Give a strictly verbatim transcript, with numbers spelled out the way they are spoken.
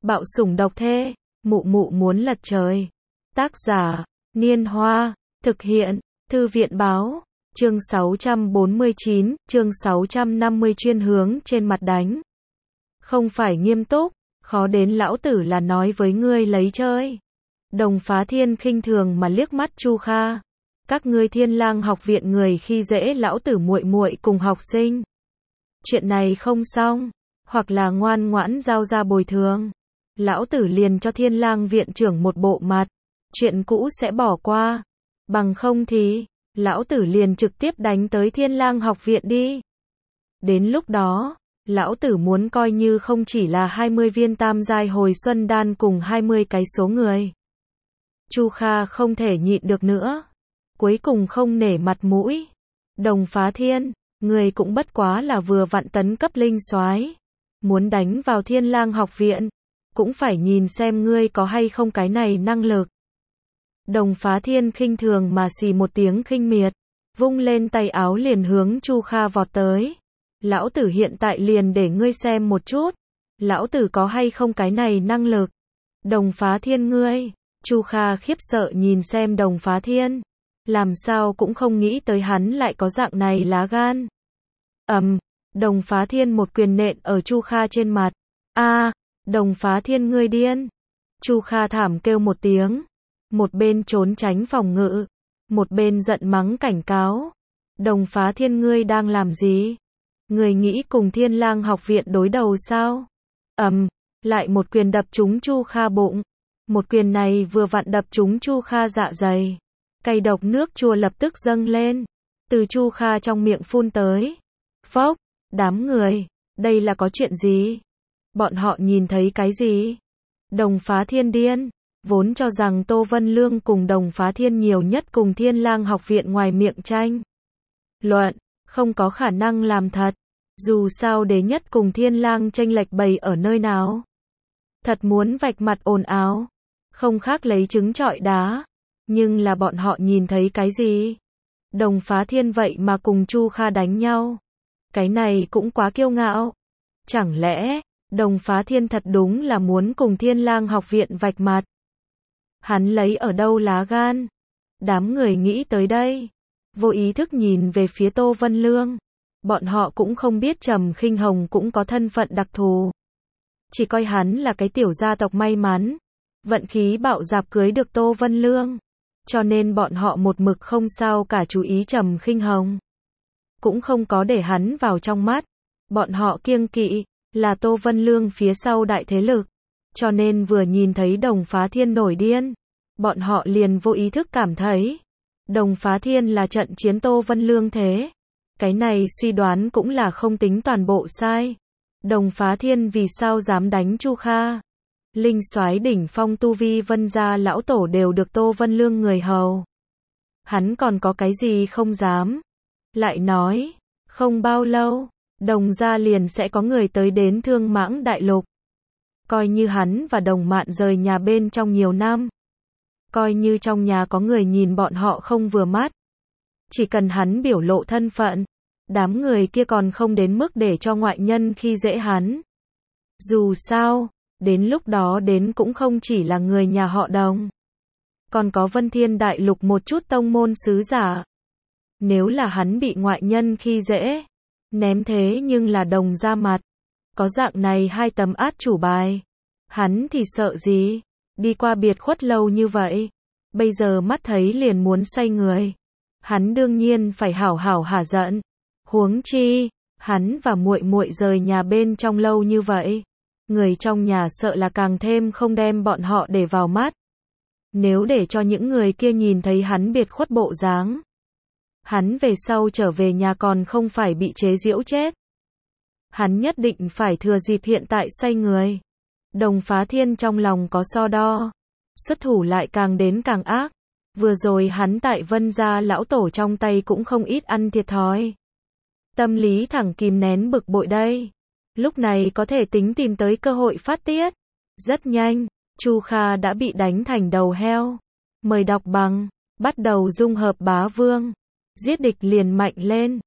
Bạo sủng độc thê, mụ mụ muốn lật trời. Tác giả, Niên Hoa, thực hiện, Thư viện báo, chương sáu trăm bốn mươi chín, chương sáu trăm năm mươi chuyên hướng trên mặt đánh. Không phải nghiêm túc, khó đến lão tử là nói với ngươi lấy chơi. Đồng Phá Thiên khinh thường mà liếc mắt Chu Kha. Các ngươi Thiên Lang học viện người khi dễ lão tử muội muội cùng học sinh. Chuyện này không xong, hoặc là ngoan ngoãn giao ra bồi thường. Lão tử liền cho Thiên Lang viện trưởng một bộ mặt, chuyện cũ sẽ bỏ qua. Bằng không thì, lão tử liền trực tiếp đánh tới Thiên Lang học viện đi. Đến lúc đó, lão tử muốn coi như không chỉ là hai mươi viên tam giai hồi xuân đan cùng hai mươi cái số người. Chu Kha không thể nhịn được nữa. Cuối cùng không nể mặt mũi. Đồng Phá Thiên, người cũng bất quá là vừa vặn tấn cấp linh soái, muốn đánh vào Thiên Lang học viện, cũng phải nhìn xem ngươi có hay không cái này năng lực. Đồng Phá Thiên khinh thường mà xì một tiếng khinh miệt, vung lên tay áo liền hướng Chu Kha vọt tới. Lão tử hiện tại liền để ngươi xem một chút, lão tử có hay không cái này năng lực. Đồng Phá Thiên ngươi, Chu Kha khiếp sợ nhìn xem Đồng Phá Thiên, làm sao cũng không nghĩ tới hắn lại có dạng này lá gan. Ầm, um, Đồng Phá Thiên một quyền nện ở Chu Kha trên mặt. A, à, Đồng Phá Thiên ngươi điên. Chu Kha thảm kêu một tiếng, một bên trốn tránh phòng ngự, một bên giận mắng cảnh cáo. Đồng Phá Thiên ngươi đang làm gì? Ngươi nghĩ cùng Thiên Lang học viện đối đầu sao? Ầm, um, lại một quyền đập trúng Chu Kha bụng. Một quyền này vừa vặn đập trúng Chu Kha dạ dày. Cay độc nước chua lập tức dâng lên, từ Chu Kha trong miệng phun tới. Phốc, đám người, đây là có chuyện gì? Bọn họ nhìn thấy cái gì? Đồng Phá Thiên điên, vốn cho rằng Tô Vân Lương cùng Đồng Phá Thiên nhiều nhất cùng Thiên Lang học viện ngoài miệng tranh luận, không có khả năng làm thật. Dù sao đế nhất cùng Thiên Lang tranh lệch bày ở nơi nào? Thật muốn vạch mặt ồn ào, không khác lấy trứng trọi đá. Nhưng là bọn họ nhìn thấy cái gì? Đồng Phá Thiên vậy mà cùng Chu Kha đánh nhau. Cái này cũng quá kiêu ngạo. Chẳng lẽ, Đồng Phá Thiên thật đúng là muốn cùng Thiên Lang học viện vạch mặt? Hắn lấy ở đâu lá gan? Đám người nghĩ tới đây, vô ý thức nhìn về phía Tô Vân Lương. Bọn họ cũng không biết Trầm Khinh Hồng cũng có thân phận đặc thù. Chỉ coi hắn là cái tiểu gia tộc may mắn, vận khí bạo dạp cưới được Tô Vân Lương. Cho nên bọn họ một mực không sao cả chú ý Trầm Khinh Hồng, cũng không có để hắn vào trong mắt. Bọn họ kiêng kỵ là Tô Vân Lương phía sau đại thế lực, cho nên vừa nhìn thấy Đồng Phá Thiên nổi điên, bọn họ liền vô ý thức cảm thấy Đồng Phá Thiên là trận chiến Tô Vân Lương thế. Cái này suy đoán cũng là không tính toàn bộ sai. Đồng Phá Thiên vì sao dám đánh Chu Kha? Linh soái đỉnh phong tu vi Vân gia lão tổ đều được Tô Vân Lương người hầu. Hắn còn có cái gì không dám? Lại nói, không bao lâu, Đồng gia liền sẽ có người tới đến Thương Mãng Đại Lục. Coi như hắn và Đồng Mạn rời nhà bên trong nhiều năm, coi như trong nhà có người nhìn bọn họ không vừa mắt, chỉ cần hắn biểu lộ thân phận, đám người kia còn không đến mức để cho ngoại nhân khi dễ hắn. Dù sao, đến lúc đó đến cũng không chỉ là người nhà họ Đồng, còn có Vân Thiên Đại Lục một chút tông môn sứ giả. Nếu là hắn bị ngoại nhân khi dễ, ném thế nhưng là Đồng ra mặt, có dạng này hai tấm át chủ bài, hắn thì sợ gì? Đi qua biệt khuất lâu như vậy, bây giờ mắt thấy liền muốn xoay người, hắn đương nhiên phải hảo hảo hả giận. Huống chi, hắn và muội muội rời nhà bên trong lâu như vậy, người trong nhà sợ là càng thêm không đem bọn họ để vào mắt. Nếu để cho những người kia nhìn thấy hắn biệt khuất bộ dáng, hắn về sau trở về nhà còn không phải bị chế giễu chết. Hắn nhất định phải thừa dịp hiện tại xoay người. Đồng Phá Thiên trong lòng có so đo, xuất thủ lại càng đến càng ác. Vừa rồi hắn tại Vân gia lão tổ trong tay cũng không ít ăn thiệt thòi. Tâm lý thẳng kìm nén bực bội đây, lúc này có thể tính tìm tới cơ hội phát tiết. Rất nhanh, Chu Kha đã bị đánh thành đầu heo. Mời đọc bằng, bắt đầu dung hợp bá vương, giết địch liền mạnh lên.